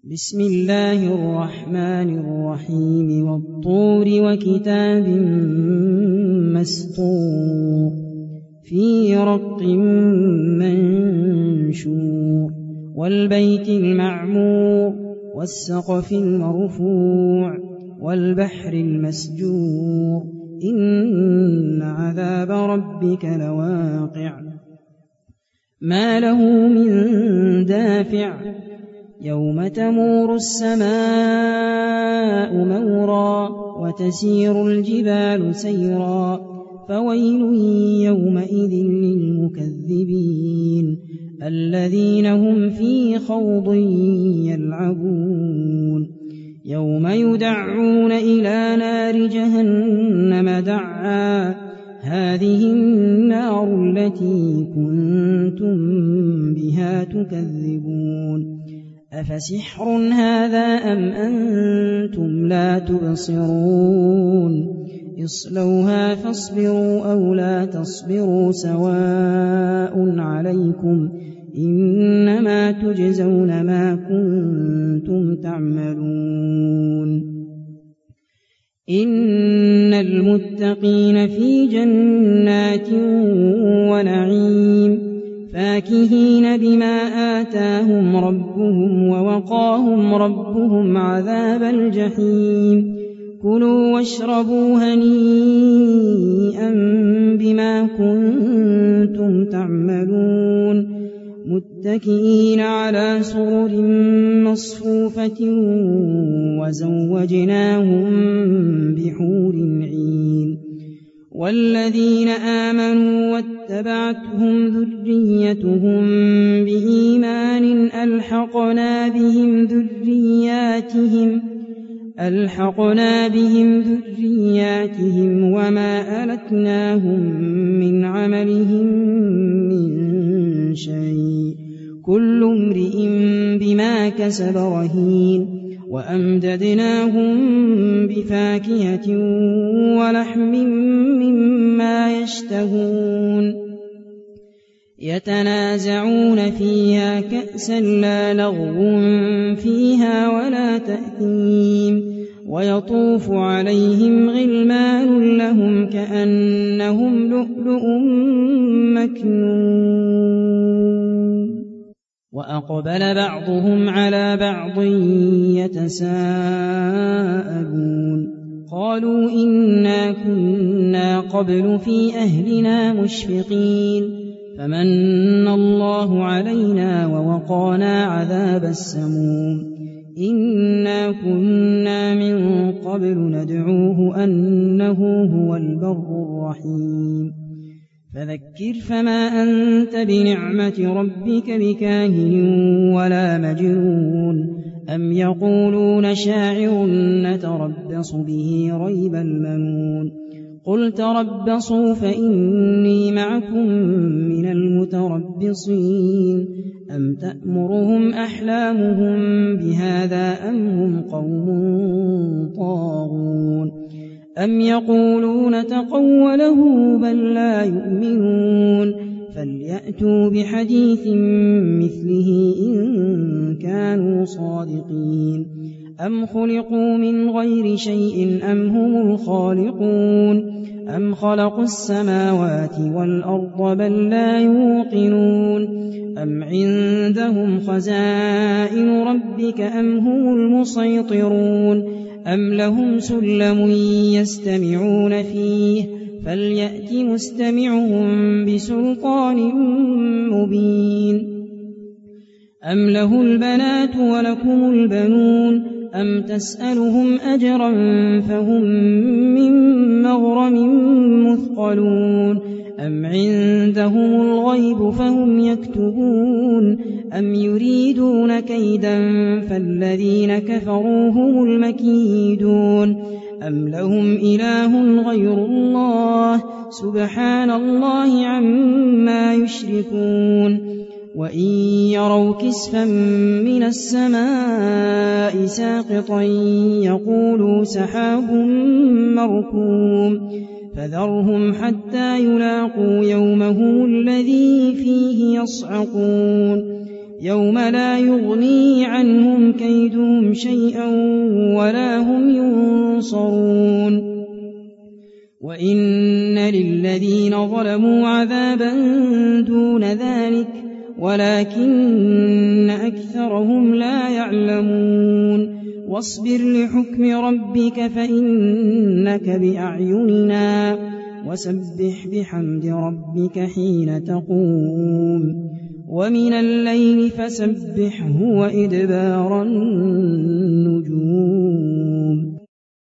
بسم الله الرحمن الرحيم والطور وكتاب مسطور في رق منشور والبيت المعمور والسقف المرفوع والبحر المسجور إن عذاب ربك لواقع ما له من دافع يوم تمور السماء مورا وتسير الجبال سيرا فويل يومئذ للمكذبين الذين هم في خوض يلعبون يوم يدعون إلى نار جهنم دعا هذه النار التي كنتم بها تكذبون أفسحر هذا أم أنتم لا تبصرون اصلوها فاصبروا أو لا تصبروا سواء عليكم إنما تجزون ما كنتم تعملون إن المتقين في جنات ونعيم فاكهين بما آتاهم ربهم ووقاهم ربهم عذاب الجحيم كلوا واشربوا هنيئا بما كنتم تعملون متكئين على سرر مصفوفة وزوجناهم بحور عين والذين آمنوا واتبعتهم ذريتهم بإيمان ألحقنا بهم ذرياتهم وما ألتناهم من عملهم من شيء كل امرئ بما كسب رهين وأمددناهم بفاكهة ولحم مما يشتهون يتنازعون فيها كأسا لا لغو فيها ولا تأثيم ويطوف عليهم غلمان لهم كأنهم لؤلؤ مكنون وأقبل بعضهم على بعض يتساءلون قالوا إنا كنا قبل في أهلنا مشفقين فمن الله علينا ووقانا عذاب السموم إنا كنا من قبل ندعوه أنه هو البر الرحيم فذكر فما أنت بنعمة ربك بكاهن ولا مجنون أم يقولون شاعر نتربص به ريب المنون قل تربصوا فإني معكم من المتربصين أم تأمرهم أحلامهم بهذا أم هم قوم طاغون أم يقولون تقوله بل لا يؤمنون فليأتوا بحديث مثله إن كانوا صادقين أم خلقوا من غير شيء أم هم الخالقون أم خلقوا السماوات والأرض بل لا يوقنون أم عندهم خزائن ربك أم هم المسيطرون أم لهم سلم يستمعون فيه فليأت مستمعهم بسلطان مبين أم له البنات ولكم البنون أم تسألهم أجرا فهم من مغرم مثقلون أم عندهم الغيب فهم يكتبون أم يريدون كيدا فالذين كفروا هم المكيدون أم لهم إله غير الله سبحان الله عما يشركون وإن يروا كسفا من السماء ساقطا يقولوا سحاب مركوم فذرهم حتى يلاقوا يومهم الذي فيه يصعقون يوم لا يغني عنهم كيدهم شيئا ولا هم ينصرون وإن للذين ظلموا عذابا دون ذلك ولكن أكثرهم لا يعلمون واصبر لحكم ربك فإنك بأعيننا وسبح بحمد ربك حين تقوم ومن الليل فسبحه وإدبار النجوم